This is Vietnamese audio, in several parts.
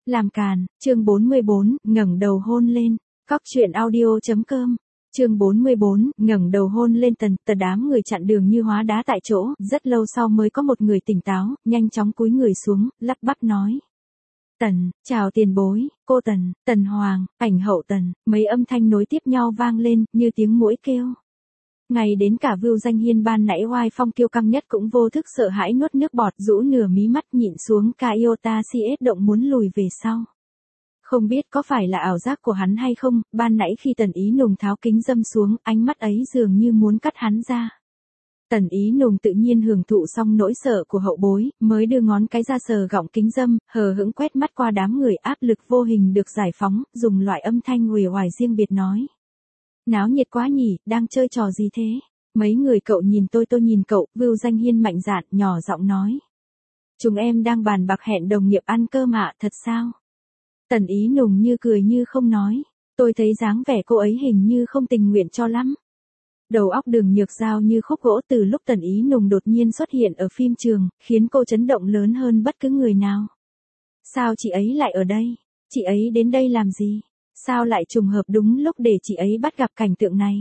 Làm càn, chương 44, ngẩng đầu hôn lên. Cóc truyện audio.com. Chương 44, ngẩng đầu hôn lên. Tần đám người chặn đường như hóa đá tại chỗ, rất lâu sau mới có một người tỉnh táo, nhanh chóng cúi người xuống, lắp bắp nói. Tần, chào tiền bối, cô Tần, Tần Hoàng, ảnh hậu Tần, mấy âm thanh nối tiếp nhau vang lên, như tiếng muỗi kêu. Ngay đến cả Vưu Danh Hiên ban nãy oai phong kiêu căng nhất cũng vô thức sợ hãi nuốt nước bọt, rũ nửa mí mắt nhịn xuống ca iota CS động muốn lùi về sau. Không biết có phải là ảo giác của hắn hay không, ban nãy khi Tần Ý Nùng tháo kính dâm xuống, ánh mắt ấy dường như muốn cắt hắn ra. Tần Ý Nùng tự nhiên hưởng thụ xong nỗi sợ của hậu bối, mới đưa ngón cái ra sờ gọng kính dâm, hờ hững quét mắt qua đám người, áp lực vô hình được giải phóng, dùng loại âm thanh uể oải riêng biệt nói. Náo nhiệt quá nhỉ, đang chơi trò gì thế? Mấy người cậu nhìn tôi nhìn cậu, Vưu Danh Hiên mạnh dạn, nhỏ giọng nói. Chúng em đang bàn bạc hẹn đồng nghiệp ăn cơm ạ, thật sao? Tần Ý Nùng như cười như không nói. Tôi thấy dáng vẻ cô ấy hình như không tình nguyện cho lắm. Đầu óc Đường Nhược Giao như khúc gỗ từ lúc Tần Ý Nùng đột nhiên xuất hiện ở phim trường, khiến cô chấn động lớn hơn bất cứ người nào. Sao chị ấy lại ở đây? Chị ấy đến đây làm gì? Sao lại trùng hợp đúng lúc để chị ấy bắt gặp cảnh tượng này?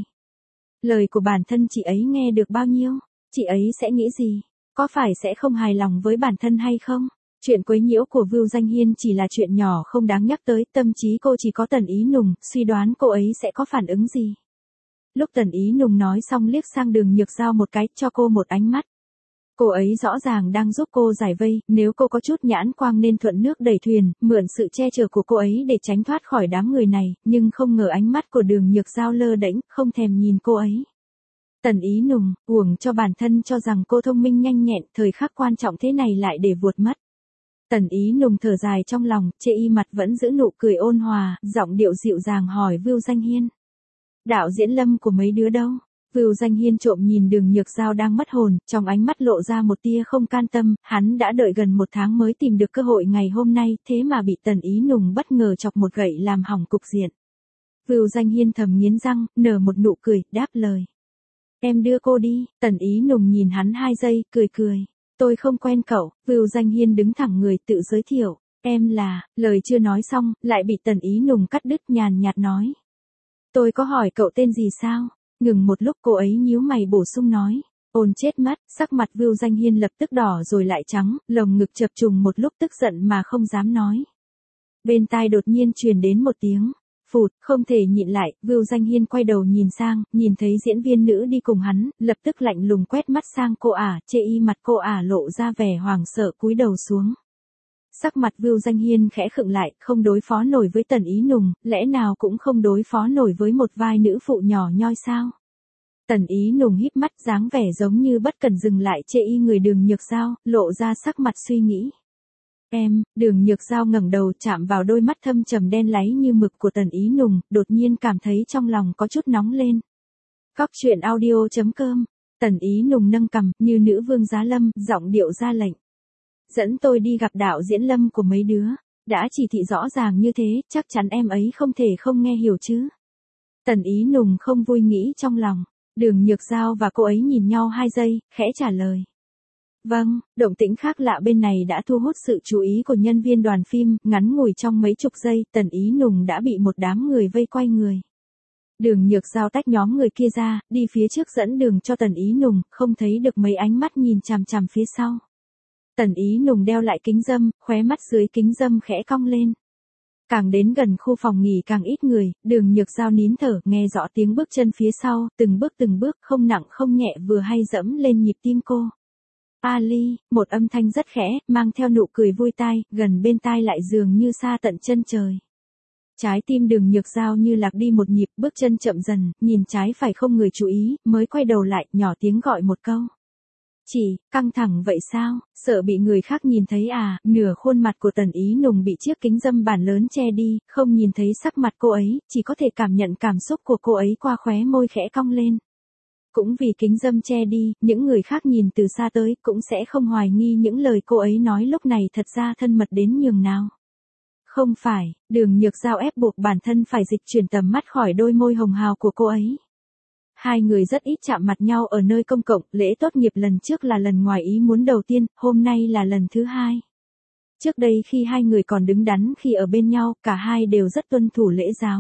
Lời của bản thân chị ấy nghe được bao nhiêu? Chị ấy sẽ nghĩ gì? Có phải sẽ không hài lòng với bản thân hay không? Chuyện quấy nhiễu của Vưu Danh Hiên chỉ là chuyện nhỏ không đáng nhắc tới, tâm trí cô chỉ có Tần Ý Nùng, suy đoán cô ấy sẽ có phản ứng gì. Lúc Tần Ý Nùng nói xong liếc sang Đường Nhược Giao một cái, cho cô một ánh mắt. Cô ấy rõ ràng đang giúp cô giải vây, nếu cô có chút nhãn quang nên thuận nước đẩy thuyền, mượn sự che chở của cô ấy để tránh thoát khỏi đám người này, nhưng không ngờ ánh mắt của Đường Nhược Giao lơ đễnh, không thèm nhìn cô ấy. Tần Ý Nùng, uổng cho bản thân cho rằng cô thông minh nhanh nhẹn, thời khắc quan trọng thế này lại để vuột mất. Tần Ý Nùng thở dài trong lòng, chê y mặt vẫn giữ nụ cười ôn hòa, giọng điệu dịu dàng hỏi Vưu Danh Hiên. Đạo diễn Lâm của mấy đứa đâu? Vưu Danh Hiên trộm nhìn Đường Nhược Giao đang mất hồn, trong ánh mắt lộ ra một tia không can tâm, hắn đã đợi gần 1 tháng mới tìm được cơ hội ngày hôm nay, thế mà bị Tần Ý Nùng bất ngờ chọc một gậy làm hỏng cục diện. Vưu Danh Hiên thầm nghiến răng, nở một nụ cười, đáp lời. Em đưa cô đi. Tần Ý Nùng nhìn hắn 2 giây, cười. Tôi không quen cậu. Vưu Danh Hiên đứng thẳng người tự giới thiệu. Em là, lời chưa nói xong, lại bị Tần Ý Nùng cắt đứt, nhàn nhạt nói. Tôi có hỏi cậu tên gì sao? Ngừng một lúc cô ấy nhíu mày bổ sung nói. Ôn chết mất, sắc mặt Vưu Danh Hiên lập tức đỏ rồi lại trắng, lồng ngực chập trùng một lúc tức giận mà không dám nói. Bên tai đột nhiên truyền đến một tiếng. Phụt, không thể nhịn lại, Vưu Danh Hiên quay đầu nhìn sang, nhìn thấy diễn viên nữ đi cùng hắn, lập tức lạnh lùng quét mắt sang cô ả, chê y mặt cô ả lộ ra vẻ hoảng sợ cúi đầu xuống. Sắc mặt Vưu Danh Hiên khẽ khựng lại, không đối phó nổi với Tần Ý Nùng, lẽ nào cũng không đối phó nổi với một vai nữ phụ nhỏ nhoi sao? Tần Ý Nùng híp mắt, dáng vẻ giống như bất cần dừng lại chê y người Đường Nhược Giao, lộ ra sắc mặt suy nghĩ. Em, Đường Nhược Giao ngẩng đầu chạm vào đôi mắt thâm trầm đen láy như mực của Tần Ý Nùng, đột nhiên cảm thấy trong lòng có chút nóng lên. Cóc truyện audio.com. Tần Ý Nùng nâng cằm, như nữ vương giá lâm, giọng điệu ra lệnh. Dẫn tôi đi gặp đạo diễn Lâm của mấy đứa. Đã chỉ thị rõ ràng như thế, chắc chắn em ấy không thể không nghe hiểu chứ. Tần Ý Nùng không vui nghĩ trong lòng. Đường Nhược Giao và cô ấy nhìn nhau 2 giây, khẽ trả lời. Vâng, động tĩnh khác lạ bên này đã thu hút sự chú ý của nhân viên đoàn phim, ngắn ngủi trong mấy chục giây, Tần Ý Nùng đã bị một đám người vây quay người. Đường Nhược Giao tách nhóm người kia ra, đi phía trước dẫn đường cho Tần Ý Nùng, không thấy được mấy ánh mắt nhìn chằm chằm phía sau. Tần Ý Nùng đeo lại kính dâm, khóe mắt dưới kính dâm khẽ cong lên. Càng đến gần khu phòng nghỉ càng ít người, Đường Nhược Giao nín thở, nghe rõ tiếng bước chân phía sau, từng bước, không nặng không nhẹ vừa hay dẫm lên nhịp tim cô. Ali, một âm thanh rất khẽ, mang theo nụ cười vui tai, gần bên tai lại dường như xa tận chân trời. Trái tim Đường Nhược Giao như lạc đi một nhịp, bước chân chậm dần, nhìn trái phải không người chú ý, mới quay đầu lại, nhỏ tiếng gọi một câu. Chỉ, căng thẳng vậy sao, sợ bị người khác nhìn thấy à, nửa khuôn mặt của Tần Ý Nùng bị chiếc kính dâm bản lớn che đi, không nhìn thấy sắc mặt cô ấy, chỉ có thể cảm nhận cảm xúc của cô ấy qua khóe môi khẽ cong lên. Cũng vì kính dâm che đi, những người khác nhìn từ xa tới cũng sẽ không hoài nghi những lời cô ấy nói lúc này thật ra thân mật đến nhường nào. Không phải, Đường Nhược Giao ép buộc bản thân phải dịch chuyển tầm mắt khỏi đôi môi hồng hào của cô ấy. 2 người rất ít chạm mặt nhau ở nơi công cộng, lễ tốt nghiệp lần trước là lần ngoài ý muốn đầu tiên, hôm nay là lần thứ 2. Trước đây khi hai người còn đứng đắn khi ở bên nhau, cả hai đều rất tuân thủ lễ giáo.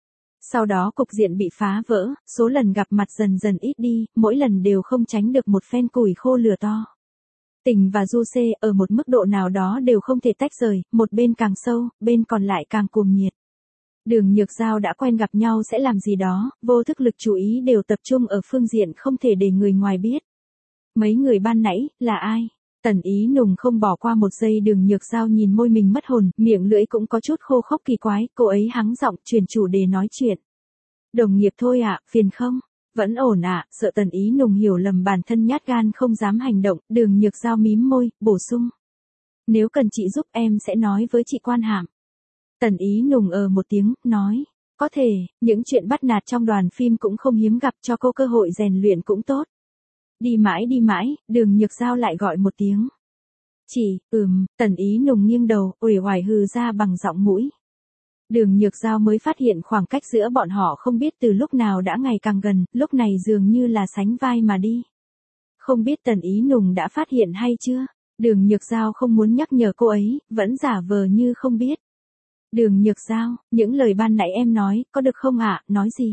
Sau đó cục diện bị phá vỡ, số lần gặp mặt dần dần ít đi, mỗi lần đều không tránh được một phen củi khô lửa to. Tình và du xê ở một mức độ nào đó đều không thể tách rời, một bên càng sâu, bên còn lại càng cuồng nhiệt. Đường Nhược Giao đã quen gặp nhau sẽ làm gì đó, vô thức lực chú ý đều tập trung ở phương diện không thể để người ngoài biết. Mấy người ban nãy, là ai? Tần Ý Nùng không bỏ qua một giây. Đường Nhược Giao nhìn môi mình mất hồn, miệng lưỡi cũng có chút khô khốc kỳ quái, cô ấy hắng giọng chuyển chủ đề nói chuyện. Đồng nghiệp thôi ạ, phiền không? Vẫn ổn ạ, sợ Tần Ý Nùng hiểu lầm bản thân nhát gan không dám hành động, Đường Nhược Giao mím môi, bổ sung. Nếu cần chị giúp em sẽ nói với chị Quan Hạm. Tần Ý Nùng một tiếng, nói. Có thể, những chuyện bắt nạt trong đoàn phim cũng không hiếm gặp, cho cô cơ hội rèn luyện cũng tốt. Đi mãi, Đường Nhược Giao lại gọi một tiếng. Chị, Tần Ý Nùng nghiêng đầu, uể oải hừ ra bằng giọng mũi. Đường Nhược Giao mới phát hiện khoảng cách giữa bọn họ không biết từ lúc nào đã ngày càng gần, lúc này dường như là sánh vai mà đi. Không biết Tần Ý Nùng đã phát hiện hay chưa? Đường Nhược Giao không muốn nhắc nhở cô ấy, vẫn giả vờ như không biết. Đường Nhược Giao, những lời ban nãy em nói, có được không ạ? Nói gì?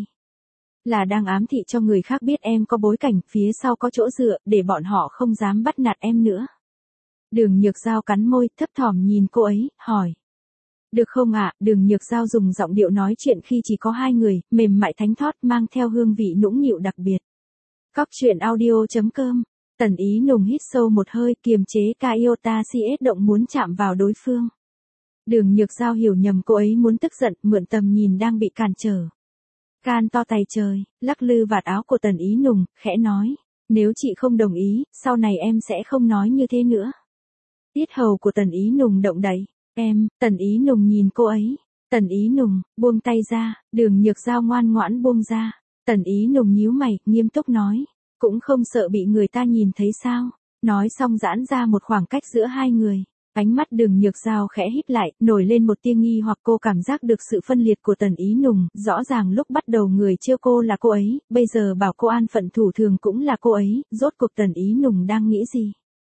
Là đang ám thị cho người khác biết em có bối cảnh, phía sau có chỗ dựa, để bọn họ không dám bắt nạt em nữa. Đường Nhược Giao cắn môi, thấp thỏm nhìn cô ấy, hỏi. Được không ạ? Đường Nhược Giao dùng giọng điệu nói chuyện khi chỉ có hai người, mềm mại thánh thót, mang theo hương vị nũng nịu đặc biệt. Cóc truyện audio.com. Tần Ý Nùng hít sâu một hơi, kiềm chế ca iota CS động muốn chạm vào đối phương. Đường Nhược Giao hiểu nhầm cô ấy muốn tức giận, mượn tầm nhìn đang bị cản trở. Can to tay trời, lắc lư vạt áo của Tần Ý Nùng, khẽ nói. Nếu chị không đồng ý, sau này em sẽ không nói như thế nữa. Tiết hầu của Tần Ý Nùng động đậy. Tần Ý Nùng nhìn cô ấy. Tần Ý Nùng, buông tay ra. Đường Nhược Giao ngoan ngoãn buông ra. Tần Ý Nùng nhíu mày, nghiêm túc nói. Cũng không sợ bị người ta nhìn thấy sao. Nói xong giãn ra một khoảng cách giữa hai người. Ánh mắt Đường Nhược Giao khẽ híp lại, nổi lên một tia nghi hoặc cô cảm giác được sự phân liệt của Tần Ý Nùng, rõ ràng lúc bắt đầu người trêu cô là cô ấy, bây giờ bảo cô an phận thủ thường cũng là cô ấy, rốt cuộc Tần Ý Nùng đang nghĩ gì?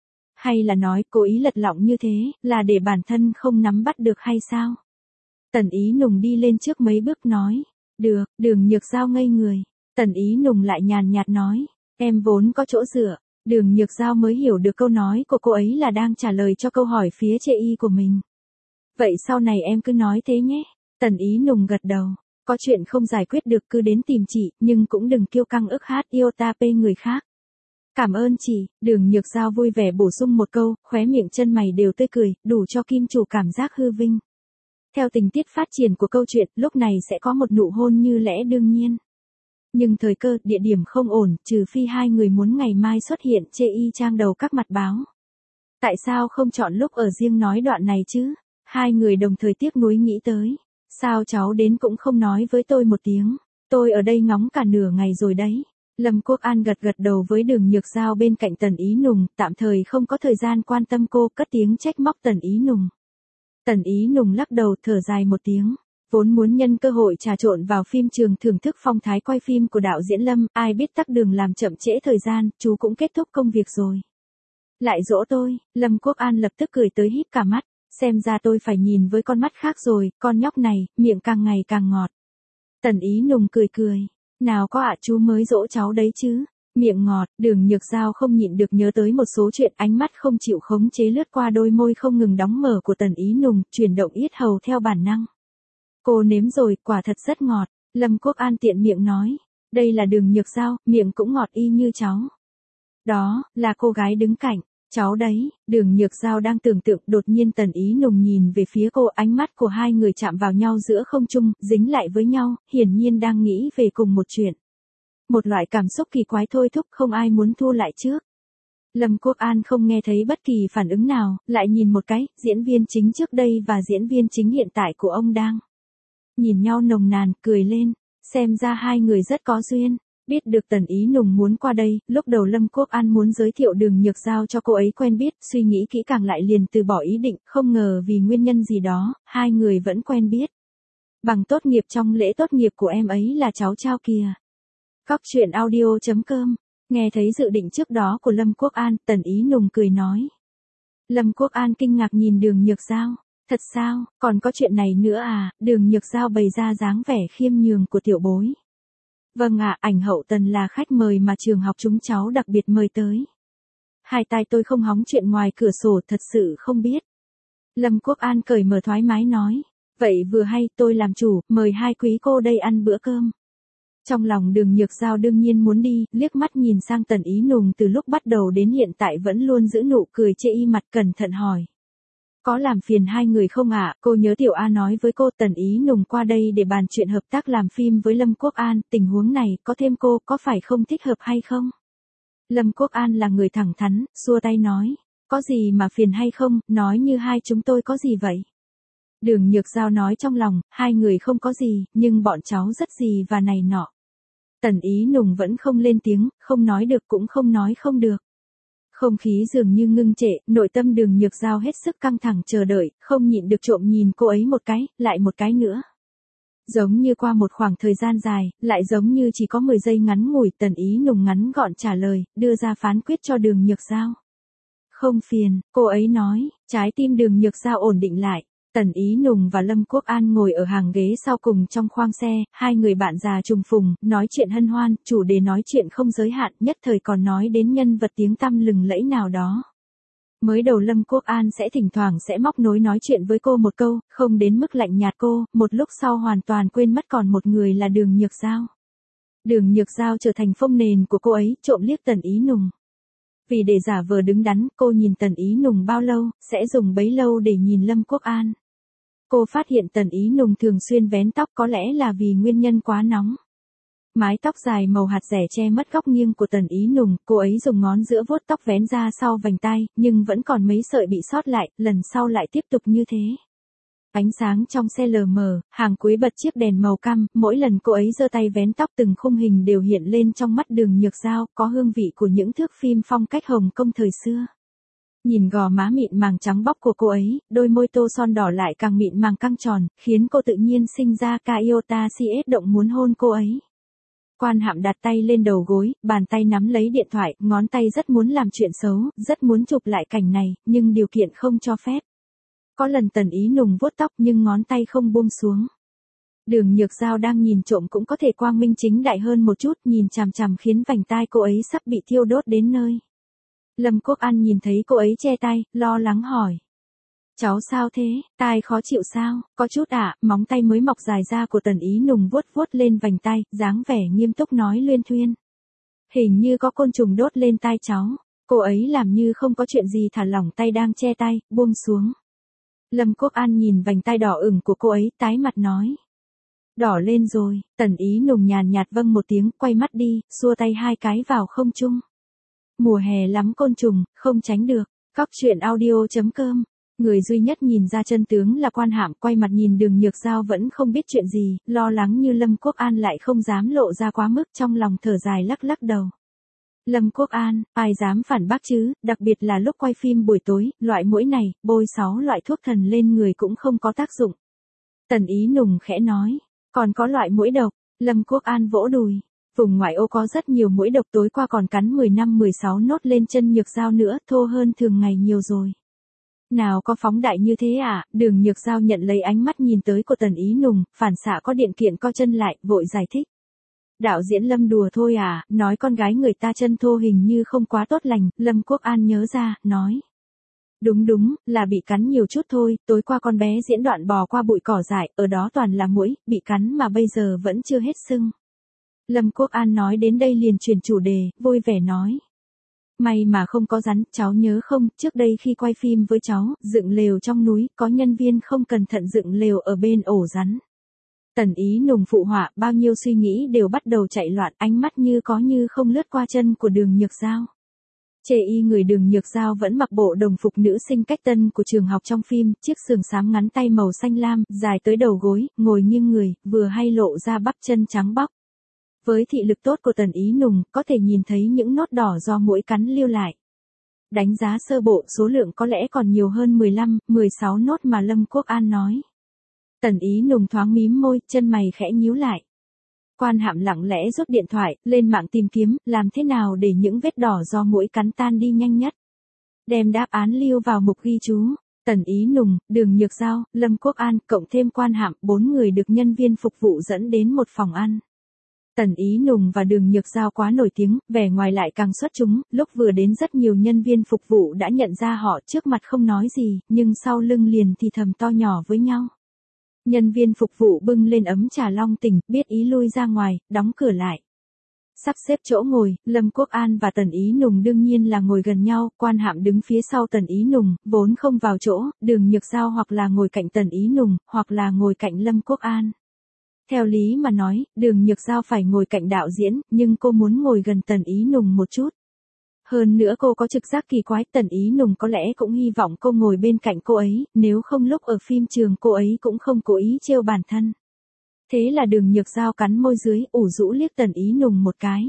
Hay là nói cố ý lật lọng như thế, là để bản thân không nắm bắt được hay sao? Tần Ý Nùng đi lên trước mấy bước nói, được. Đường Nhược Giao ngây người. Tần Ý Nùng lại nhàn nhạt nói, em vốn có chỗ dựa. Đường Nhược Giao mới hiểu được câu nói của cô ấy là đang trả lời cho câu hỏi phía chê y của mình. Vậy sau này em cứ nói thế nhé. Tần Ý Nùng gật đầu. Có chuyện không giải quyết được cứ đến tìm chị, nhưng cũng đừng kiêu căng ức hát iota p người khác. Cảm ơn chị. Đường Nhược Giao vui vẻ bổ sung một câu, khóe miệng chân mày đều tươi cười, đủ cho kim chủ cảm giác hư vinh. Theo tình tiết phát triển của câu chuyện, lúc này sẽ có một nụ hôn như lẽ đương nhiên. Nhưng thời cơ, địa điểm không ổn, trừ phi hai người muốn ngày mai xuất hiện chê y trang đầu các mặt báo. Tại sao không chọn lúc ở riêng nói đoạn này chứ? Hai người đồng thời tiếc nuối nghĩ tới. Sao cháu đến cũng không nói với tôi một tiếng? Tôi ở đây ngóng cả nửa ngày rồi đấy. Lâm Quốc An gật gật đầu với Đường Nhược Giao bên cạnh Tần Ý Nùng, tạm thời không có thời gian quan tâm cô, cất tiếng trách móc Tần Ý Nùng. Tần Ý Nùng lắc đầu thở dài một tiếng. Vốn muốn nhân cơ hội trà trộn vào phim trường thưởng thức phong thái quay phim của đạo diễn Lâm, ai biết tắc đường làm chậm trễ thời gian, chú cũng kết thúc công việc rồi. Lại dỗ tôi, Lâm Quốc An lập tức cười tới híp cả mắt, xem ra tôi phải nhìn với con mắt khác rồi, con nhóc này, miệng càng ngày càng ngọt. Tần Ý Nùng cười cười, nào có ạ, chú mới dỗ cháu đấy chứ. Miệng ngọt, Đường Nhược Giao không nhịn được nhớ tới một số chuyện, ánh mắt không chịu khống chế lướt qua đôi môi không ngừng đóng mở của Tần Ý Nùng, chuyển động yết hầu theo bản năng. Cô nếm rồi, quả thật rất ngọt. Lâm Quốc An tiện miệng nói. Đây là Đường Nhược Giao, miệng cũng ngọt y như cháu. Đó, là cô gái đứng cạnh. Cháu đấy. Đường Nhược Giao đang tưởng tượng, đột nhiên Tần Ý Nùng nhìn về phía cô, ánh mắt của hai người chạm vào nhau giữa không trung, dính lại với nhau, hiển nhiên đang nghĩ về cùng một chuyện. Một loại cảm xúc kỳ quái thôi thúc, không ai muốn thu lại trước. Lâm Quốc An không nghe thấy bất kỳ phản ứng nào, lại nhìn một cái, diễn viên chính trước đây và diễn viên chính hiện tại của ông đang nhìn nhau nồng nàn, cười lên, xem ra hai người rất có duyên. Biết được Tần Ý Nùng muốn qua đây, lúc đầu Lâm Quốc An muốn giới thiệu Đường Nhược Giao cho cô ấy quen biết, suy nghĩ kỹ càng lại liền từ bỏ ý định, không ngờ vì nguyên nhân gì đó, hai người vẫn quen biết. Bằng tốt nghiệp trong lễ tốt nghiệp của em ấy là cháu trao kìa. Cóc truyện audio.com. Nghe thấy dự định trước đó của Lâm Quốc An, Tần Ý Nùng cười nói. Lâm Quốc An kinh ngạc nhìn Đường Nhược Giao. Thật sao, còn có chuyện này nữa à? Đường Nhược Giao bày ra dáng vẻ khiêm nhường của tiểu bối. Vâng ạ, ảnh hậu Tần là khách mời mà trường học chúng cháu đặc biệt mời tới. Hai tai tôi không hóng chuyện ngoài cửa sổ, thật sự không biết. Lâm Quốc An cởi mở thoải mái nói. Vậy vừa hay, tôi làm chủ, mời hai quý cô đây ăn bữa cơm. Trong lòng Đường Nhược Giao đương nhiên muốn đi, liếc mắt nhìn sang Tần Ý Nùng từ lúc bắt đầu đến hiện tại vẫn luôn giữ nụ cười chê y mặt, cẩn thận hỏi. Có làm phiền hai người không ạ? Cô nhớ Tiểu A nói với cô Tần Ý Nùng qua đây để bàn chuyện hợp tác làm phim với Lâm Quốc An, tình huống này có thêm cô có phải không thích hợp hay không? Lâm Quốc An là người thẳng thắn, xua tay nói. Có gì mà phiền hay không, nói như hai chúng tôi có gì vậy? Đường Nhược Giao nói trong lòng, hai người không có gì, nhưng bọn cháu rất gì và này nọ. Tần Ý Nùng vẫn không lên tiếng, không nói được cũng không nói không được. Không khí dường như ngưng trệ, nội tâm Đường Nhược Giao hết sức căng thẳng chờ đợi, không nhịn được trộm nhìn cô ấy một cái, lại một cái nữa. Giống như qua một khoảng thời gian dài, lại giống như chỉ có 10 giây ngắn ngủi, Tần Ý Nùng ngắn gọn trả lời, đưa ra phán quyết cho Đường Nhược Giao. Không phiền, cô ấy nói, trái tim Đường Nhược Giao ổn định lại. Tần Ý Nùng và Lâm Quốc An ngồi ở hàng ghế sau cùng trong khoang xe, hai người bạn già trùng phùng, nói chuyện hân hoan, chủ đề nói chuyện không giới hạn, nhất thời còn nói đến nhân vật tiếng tăm lừng lẫy nào đó. Mới đầu Lâm Quốc An sẽ thỉnh thoảng sẽ móc nối nói chuyện với cô một câu, không đến mức lạnh nhạt cô, một lúc sau hoàn toàn quên mất còn một người là Đường Nhược Giao. Đường Nhược Giao trở thành phông nền của cô ấy, trộm liếc Tần Ý Nùng. Vì để giả vờ đứng đắn, cô nhìn Tần Ý Nùng bao lâu, sẽ dùng bấy lâu để nhìn Lâm Quốc An. Cô phát hiện Tần Ý Nùng thường xuyên vén tóc, có lẽ là vì nguyên nhân quá nóng. Mái tóc dài màu hạt rẻ che mất góc nghiêng của Tần Ý Nùng, cô ấy dùng ngón giữa vuốt tóc vén ra sau vành tai, nhưng vẫn còn mấy sợi bị sót lại, lần sau lại tiếp tục như thế. Ánh sáng trong xe lờ mờ, hàng cuối bật chiếc đèn màu cam, mỗi lần cô ấy giơ tay vén tóc từng khung hình đều hiện lên trong mắt Đường Nhược Giao, có hương vị của những thước phim phong cách Hồng Kông thời xưa. Nhìn gò má mịn màng trắng bóc của cô ấy, đôi môi tô son đỏ lại càng mịn màng căng tròn, khiến cô tự nhiên sinh ra ca iota CS động muốn hôn cô ấy. Quan Hạm đặt tay lên đầu gối, bàn tay nắm lấy điện thoại, ngón tay rất muốn làm chuyện xấu, rất muốn chụp lại cảnh này, nhưng điều kiện không cho phép. Có lần Tần Ý Nùng vuốt tóc nhưng ngón tay không buông xuống. Đường Nhược Giao đang nhìn trộm cũng có thể quang minh chính đại hơn một chút, nhìn chằm chằm khiến vành tai cô ấy sắp bị thiêu đốt đến nơi. Lâm Quốc An nhìn thấy cô ấy che tay, lo lắng hỏi. Cháu sao thế, tai khó chịu sao? Có chút ạ, móng tay mới mọc dài ra của Tần Ý Nùng vuốt vuốt lên vành tai, dáng vẻ nghiêm túc nói luyên thuyên. Hình như có côn trùng đốt lên tai cháu. Cô ấy làm như không có chuyện gì thả lỏng tay đang che tay, buông xuống. Lâm Quốc An nhìn vành tai đỏ ửng của cô ấy, tái mặt nói. Đỏ lên rồi, Tần Ý Nùng nhàn nhạt vâng một tiếng, quay mắt đi, xua tay hai cái vào không trung. Mùa hè lắm côn trùng, không tránh được. Cóc truyện audio.com. Người duy nhất nhìn ra chân tướng là Quan Hạm, quay mặt nhìn Đường Nhược Giao vẫn không biết chuyện gì, lo lắng như Lâm Quốc An lại không dám lộ ra quá mức, trong lòng thở dài lắc lắc đầu. Lâm Quốc An, ai dám phản bác chứ, đặc biệt là lúc quay phim buổi tối, loại muỗi này, bôi 6 loại thuốc thần lên người cũng không có tác dụng. Tần Ý Nùng khẽ nói, còn có loại muỗi độc. Lâm Quốc An vỗ đùi. Vùng ngoại ô có rất nhiều muỗi độc, tối qua còn cắn 15-16 nốt lên chân Nhược Giao nữa, thô hơn thường ngày nhiều rồi. Nào có phóng đại như thế à? Đường Nhược Giao nhận lấy ánh mắt nhìn tới của Tần Ý Nùng, phản xạ có điện kiện co chân lại, vội giải thích. Đạo diễn Lâm đùa thôi à, nói con gái người ta chân thô hình như không quá tốt lành. Lâm Quốc An nhớ ra, nói. Đúng, là bị cắn nhiều chút thôi, tối qua con bé diễn đoạn bò qua bụi cỏ dại, ở đó toàn là muỗi, bị cắn mà bây giờ vẫn chưa hết sưng. Lâm Quốc An nói đến đây liền chuyển chủ đề, vui vẻ nói. May mà không có rắn, cháu nhớ không, trước đây khi quay phim với cháu, dựng lều trong núi, có nhân viên không cẩn thận dựng lều ở bên ổ rắn. Tần Ý Nùng phụ họa, bao nhiêu suy nghĩ đều bắt đầu chạy loạn, ánh mắt như có như không lướt qua chân của Đường Nhược Giao. Chê y người Đường Nhược Giao vẫn mặc bộ đồng phục nữ sinh cách tân của trường học trong phim, chiếc sườn xám ngắn tay màu xanh lam, dài tới đầu gối, ngồi nghiêng người, vừa hay lộ ra bắp chân trắng bóc. Với thị lực tốt của Tần Ý Nùng, có thể nhìn thấy những nốt đỏ do muỗi cắn lưu lại. Đánh giá sơ bộ, số lượng có lẽ còn nhiều hơn 15-16 nốt mà Lâm Quốc An nói. Tần Ý Nùng thoáng mím môi, chân mày khẽ nhíu lại. Quan Hạm lặng lẽ rút điện thoại, lên mạng tìm kiếm, làm thế nào để những vết đỏ do muỗi cắn tan đi nhanh nhất. Đem đáp án lưu vào mục ghi chú. Tần Ý Nùng, Đường Nhược Giao, Lâm Quốc An, cộng thêm Quan Hạm, 4 người được nhân viên phục vụ dẫn đến một phòng ăn. Tần Ý Nùng và Đường Nhược Giao quá nổi tiếng, vẻ ngoài lại càng xuất chúng, lúc vừa đến rất nhiều nhân viên phục vụ đã nhận ra họ, trước mặt không nói gì, nhưng sau lưng liền thì thầm to nhỏ với nhau. Nhân viên phục vụ bưng lên ấm trà long tỉnh, biết ý lui ra ngoài, đóng cửa lại. Sắp xếp chỗ ngồi, Lâm Quốc An và Tần Ý Nùng đương nhiên là ngồi gần nhau, Quan Hạm đứng phía sau Tần Ý Nùng, vốn không vào chỗ, Đường Nhược Giao hoặc là ngồi cạnh Tần Ý Nùng, hoặc là ngồi cạnh Lâm Quốc An. Theo lý mà nói, Đường Nhược Giao phải ngồi cạnh đạo diễn, nhưng cô muốn ngồi gần Tần Ý Nùng một chút. Hơn nữa cô có trực giác kỳ quái, Tần Ý Nùng có lẽ cũng hy vọng cô ngồi bên cạnh cô ấy, nếu không lúc ở phim trường cô ấy cũng không cố ý trêu bản thân. Thế là Đường Nhược Giao cắn môi dưới, ủ rũ liếc Tần Ý Nùng một cái.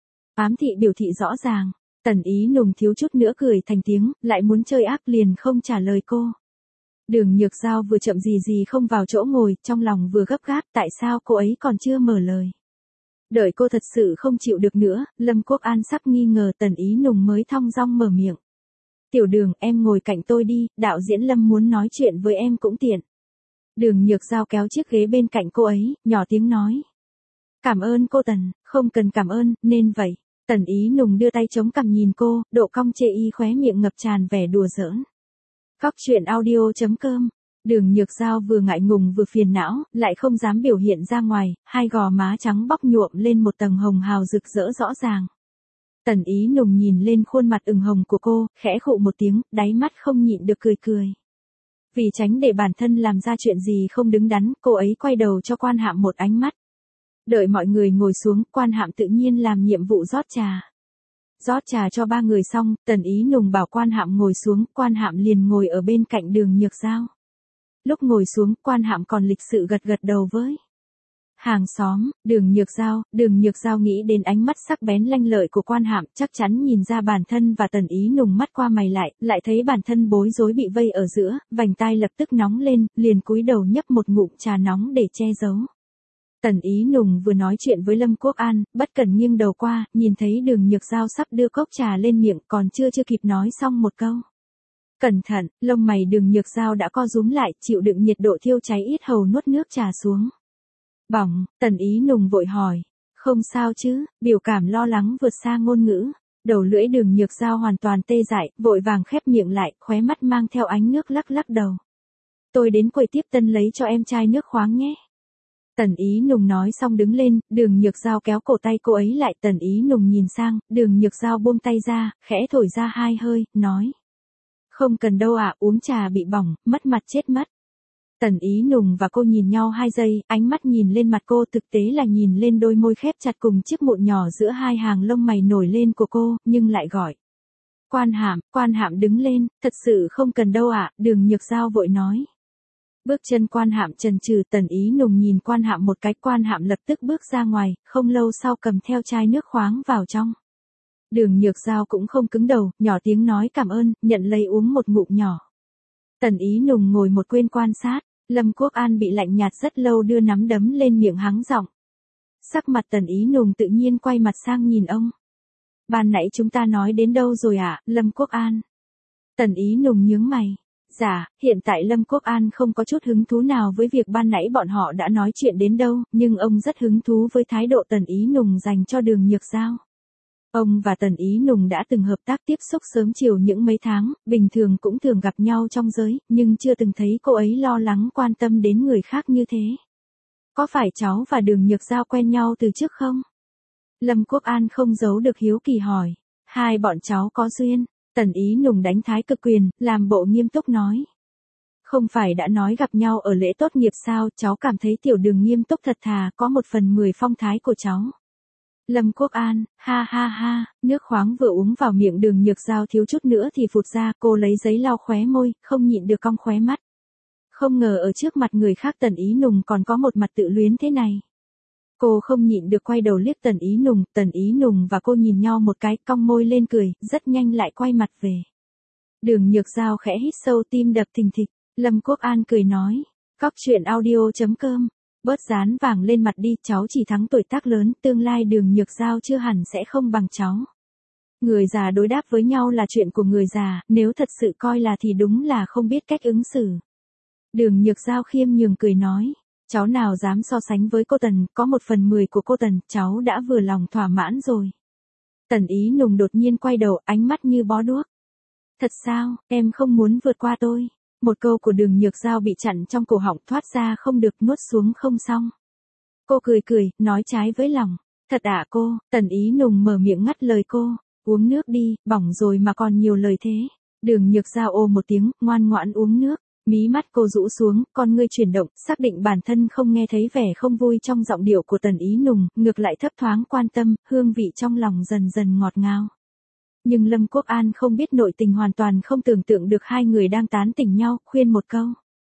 Ám thị biểu thị rõ ràng, Tần Ý Nùng thiếu chút nữa cười thành tiếng, lại muốn chơi ác liền không trả lời cô. Đường Nhược Giao vừa chậm gì không vào chỗ ngồi, trong lòng vừa gấp gáp, tại sao cô ấy còn chưa mở lời. Đợi cô thật sự không chịu được nữa, Lâm Quốc An sắp nghi ngờ Tần Ý Nùng mới thong dong mở miệng. Tiểu Đường, em ngồi cạnh tôi đi, đạo diễn Lâm muốn nói chuyện với em cũng tiện. Đường Nhược Giao kéo chiếc ghế bên cạnh cô ấy, nhỏ tiếng nói. Cảm ơn cô Tần, không cần cảm ơn, nên vậy. Tần Ý Nùng đưa tay chống cằm nhìn cô, độ cong chê y khóe miệng ngập tràn vẻ đùa giỡn. Cóc truyện audio.com. Đường Nhược Giao vừa ngại ngùng vừa phiền não, lại không dám biểu hiện ra ngoài, hai gò má trắng bóc nhuộm lên một tầng hồng hào rực rỡ rõ ràng. Tần Ý Nùng nhìn lên khuôn mặt ửng hồng của cô, khẽ khụ một tiếng, đáy mắt không nhịn được cười cười. Vì tránh để bản thân làm ra chuyện gì không đứng đắn, cô ấy quay đầu cho Quan Hạm một ánh mắt. Đợi mọi người ngồi xuống, Quan Hạm tự nhiên làm nhiệm vụ rót trà. Rót trà cho 3 người xong, Tần Ý Nùng bảo Quan Hạm ngồi xuống, Quan Hạm liền ngồi ở bên cạnh Đường Nhược Giao. Lúc ngồi xuống, Quan Hạm còn lịch sự gật gật đầu với hàng xóm. Đường Nhược Giao nghĩ đến ánh mắt sắc bén lanh lợi của Quan Hạm, chắc chắn nhìn ra bản thân và Tần Ý Nùng mắt qua mày lại thấy bản thân bối rối bị vây ở giữa, vành tai lập tức nóng lên, liền cúi đầu nhấp một ngụm trà nóng để che giấu. Tần Ý Nùng vừa nói chuyện với Lâm Quốc An, bất cần nghiêng đầu qua, nhìn thấy Đường Nhược Giao sắp đưa cốc trà lên miệng, còn chưa kịp nói xong một câu. Cẩn thận, lông mày Đường Nhược Giao đã co rúm lại, chịu đựng nhiệt độ thiêu cháy yết hầu nuốt nước trà xuống. Bỏng, Tần Ý Nùng vội hỏi. Không sao chứ, biểu cảm lo lắng vượt xa ngôn ngữ. Đầu lưỡi Đường Nhược Giao hoàn toàn tê dại, vội vàng khép miệng lại, khóe mắt mang theo ánh nước lắc đầu. Tôi đến quầy tiếp tân lấy cho em chai nước khoáng nhé. Tần Ý Nùng nói xong đứng lên, Đường Nhược Giao kéo cổ tay cô ấy lại, Tần Ý Nùng nhìn sang, Đường Nhược Giao buông tay ra, khẽ thổi ra 2 hơi, nói. Không cần đâu ạ, uống trà bị bỏng, mất mặt chết mất. Tần Ý Nùng và cô nhìn nhau 2 giây, ánh mắt nhìn lên mặt cô thực tế là nhìn lên đôi môi khép chặt cùng chiếc mụn nhỏ giữa 2 hàng lông mày nổi lên của cô, nhưng lại gọi. Quan Hạm đứng lên, thật sự không cần đâu ạ, Đường Nhược Giao vội nói. Bước chân Quan Hạm chần chừ, Tần Ý Nùng nhìn Quan Hạm một cái, Quan Hạm lập tức bước ra ngoài, không lâu sau cầm theo chai nước khoáng vào trong. Đường Nhược Giao cũng không cứng đầu, nhỏ tiếng nói cảm ơn, nhận lấy uống một ngụm nhỏ. Tần Ý Nùng ngồi một bên quan sát, Lâm Quốc An bị lạnh nhạt rất lâu đưa nắm đấm lên miệng hắng giọng. Sắc mặt Tần Ý Nùng tự nhiên quay mặt sang nhìn ông. Ban nãy chúng ta nói đến đâu rồi ạ, Lâm Quốc An? Tần Ý Nùng nhướng mày. Dạ, hiện tại Lâm Quốc An không có chút hứng thú nào với việc ban nãy bọn họ đã nói chuyện đến đâu, nhưng ông rất hứng thú với thái độ Tần Ý Nùng dành cho Đường Nhược Giao. Ông và Tần Ý Nùng đã từng hợp tác tiếp xúc sớm chiều những mấy tháng, bình thường cũng thường gặp nhau trong giới, nhưng chưa từng thấy cô ấy lo lắng quan tâm đến người khác như thế. Có phải cháu và Đường Nhược Giao quen nhau từ trước không? Lâm Quốc An không giấu được hiếu kỳ hỏi. Hai bọn cháu có duyên. Tần Ý Nùng đánh thái cực quyền, làm bộ nghiêm túc nói. Không phải đã nói gặp nhau ở lễ tốt nghiệp sao, cháu cảm thấy Tiểu Đường nghiêm túc thật thà, có 1/10 phong thái của cháu. Lâm Quốc An, ha, nước khoáng vừa uống vào miệng Đường Nhược Giao thiếu chút nữa thì phụt ra, cô lấy giấy lau khóe môi, không nhịn được cong khóe mắt. Không ngờ ở trước mặt người khác Tần Ý Nùng còn có một mặt tự luyến thế này. Cô không nhịn được quay đầu liếc Tần Ý Nùng và cô nhìn nhau một cái, cong môi lên cười, rất nhanh lại quay mặt về. Đường Nhược Giao khẽ hít sâu, tim đập thình thịch. Lâm Quốc An cười nói, cóc truyện audio.com, bớt dán vàng lên mặt đi, cháu chỉ thắng tuổi tác lớn, tương lai Đường Nhược Giao chưa hẳn sẽ không bằng cháu. Người già đối đáp với nhau là chuyện của người già, nếu thật sự coi là thì đúng là không biết cách ứng xử. Đường Nhược Giao khiêm nhường cười nói, cháu nào dám so sánh với cô Tần, có 1/10 của cô Tần, cháu đã vừa lòng thỏa mãn rồi. Tần Ý Nùng đột nhiên quay đầu, ánh mắt như bó đuốc. Thật sao, em không muốn vượt qua tôi. Một câu của Đường Nhược Giao bị chặn trong cổ họng, thoát ra không được, nuốt xuống không xong. Cô cười cười, nói trái với lòng. Thật ạ cô, Tần Ý Nùng mở miệng ngắt lời cô. Uống nước đi, bỏng rồi mà còn nhiều lời thế. Đường Nhược Giao ồ một tiếng, ngoan ngoãn uống nước. Mí mắt cô rũ xuống, con ngươi chuyển động, xác định bản thân không nghe thấy vẻ không vui trong giọng điệu của Tần Ý Nùng, ngược lại thấp thoáng quan tâm, hương vị trong lòng dần dần ngọt ngào. Nhưng Lâm Quốc An không biết nội tình, hoàn toàn không tưởng tượng được hai người đang tán tỉnh nhau, khuyên một câu.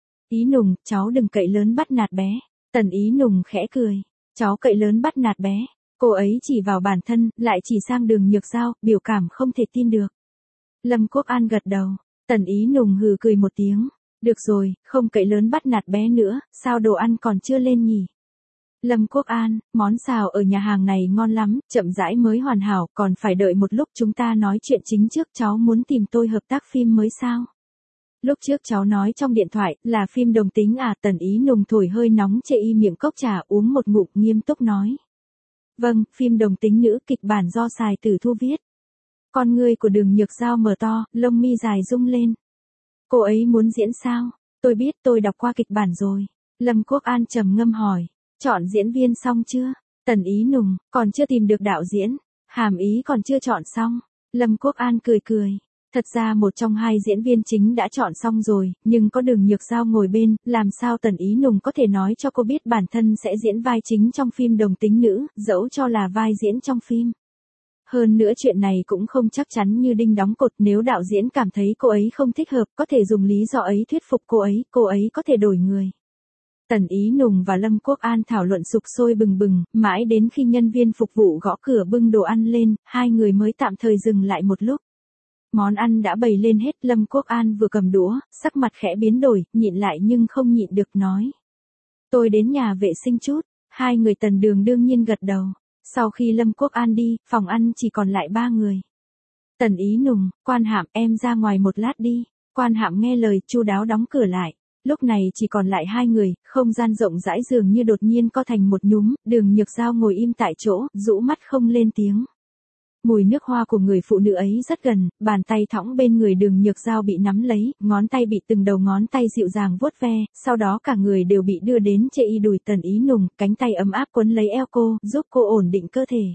Ý Nùng, cháu đừng cậy lớn bắt nạt bé. Tần Ý Nùng khẽ cười. Cháu cậy lớn bắt nạt bé. Cô ấy chỉ vào bản thân, lại chỉ sang Đường Nhược Giao, biểu cảm không thể tin được. Lâm Quốc An gật đầu. Tần Ý Nùng hừ cười một tiếng. Được rồi, không cậy lớn bắt nạt bé nữa, sao đồ ăn còn chưa lên nhỉ? Lâm Quốc An, món xào ở nhà hàng này ngon lắm, chậm rãi mới hoàn hảo, còn phải đợi một lúc, chúng ta nói chuyện chính trước. Cháu muốn tìm tôi hợp tác phim mới sao? Lúc trước cháu nói trong điện thoại, là phim đồng tính à? Tần Ý Nùng thổi hơi nóng chê y miệng cốc trà, uống một ngụm, nghiêm túc nói. Vâng, phim đồng tính nữ, kịch bản do Sài Tử Thu viết. Con ngươi của Đường Nhược Giao mở to, lông mi dài rung lên. Cô ấy muốn diễn sao? Tôi biết, tôi đọc qua kịch bản rồi. Lâm Quốc An trầm ngâm hỏi. Chọn diễn viên xong chưa? Tần Ý Nùng, còn chưa tìm được đạo diễn. Hàm ý còn chưa chọn xong. Lâm Quốc An cười cười. Thật ra một trong hai diễn viên chính đã chọn xong rồi, nhưng có Đường Nhược Giao ngồi bên, làm sao Tần Ý Nùng có thể nói cho cô biết bản thân sẽ diễn vai chính trong phim đồng tính nữ, dẫu cho là vai diễn trong phim. Hơn nữa chuyện này cũng không chắc chắn như đinh đóng cột, nếu đạo diễn cảm thấy cô ấy không thích hợp, có thể dùng lý do ấy thuyết phục cô ấy có thể đổi người. Tần Ý Nùng và Lâm Quốc An thảo luận sục sôi bừng bừng, mãi đến khi nhân viên phục vụ gõ cửa bưng đồ ăn lên, hai người mới tạm thời dừng lại một lúc. Món ăn đã bày lên hết, Lâm Quốc An vừa cầm đũa, sắc mặt khẽ biến đổi, nhịn lại nhưng không nhịn được nói. Tôi đến nhà vệ sinh chút. Hai người Tần Đường đương nhiên gật đầu. Sau khi Lâm Quốc An đi, phòng ăn chỉ còn lại ba người. Tần Ý Nùng, Quan Hạm, em ra ngoài một lát đi. Quan Hạm nghe lời, chu đáo đóng cửa lại. Lúc này chỉ còn lại hai người, không gian rộng rãi dường như đột nhiên co thành một nhúm, Đường Nhược Giao ngồi im tại chỗ, rũ mắt không lên tiếng. Mùi nước hoa của người phụ nữ ấy rất gần, bàn tay thõng bên người Đường Nhược Giao bị nắm lấy, ngón tay bị từng đầu ngón tay dịu dàng vuốt ve, sau đó cả người đều bị đưa đến chê y đùi Tần Ý Nùng, cánh tay ấm áp quấn lấy eo cô, giúp cô ổn định cơ thể.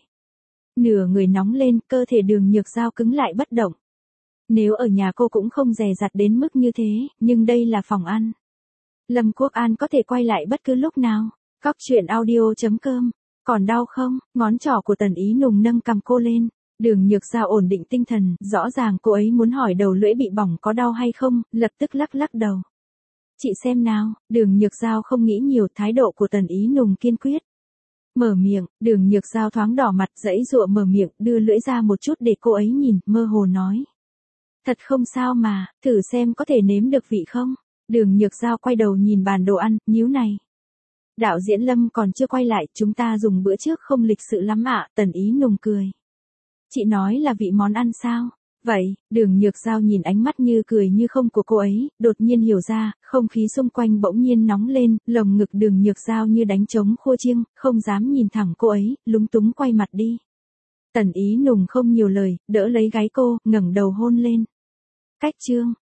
Nửa người nóng lên, cơ thể Đường Nhược Giao cứng lại bất động. Nếu ở nhà cô cũng không dè dặt đến mức như thế, nhưng đây là phòng ăn. Lâm Quốc An có thể quay lại bất cứ lúc nào. Cóc truyện audio.com. Còn đau không? Ngón trỏ của Tần Ý Nùng nâng cằm cô lên. Đường Nhược Giao ổn định tinh thần, rõ ràng cô ấy muốn hỏi đầu lưỡi bị bỏng có đau hay không, lập tức lắc lắc đầu. Chị xem nào, Đường Nhược Giao không nghĩ nhiều, thái độ của Tần Ý Nùng kiên quyết. Mở miệng, Đường Nhược Giao thoáng đỏ mặt, giãy giụa mở miệng, đưa lưỡi ra một chút để cô ấy nhìn, mơ hồ nói. Thật không sao mà, thử xem có thể nếm được vị không? Đường Nhược Giao quay đầu nhìn bàn đồ ăn, nhíu này. Đạo diễn Lâm còn chưa quay lại, chúng ta dùng bữa trước không lịch sự lắm ạ, Tần Ý Nùng cười. Chị nói là vị món ăn sao? Vậy, Đường Nhược Giao nhìn ánh mắt như cười như không của cô ấy, đột nhiên hiểu ra, không khí xung quanh bỗng nhiên nóng lên, lồng ngực Đường Nhược Giao như đánh trống khua chiêng, không dám nhìn thẳng cô ấy, lúng túng quay mặt đi. Tần Ý Nùng không nhiều lời, đỡ lấy gáy cô, ngẩng đầu hôn lên. Cách chương.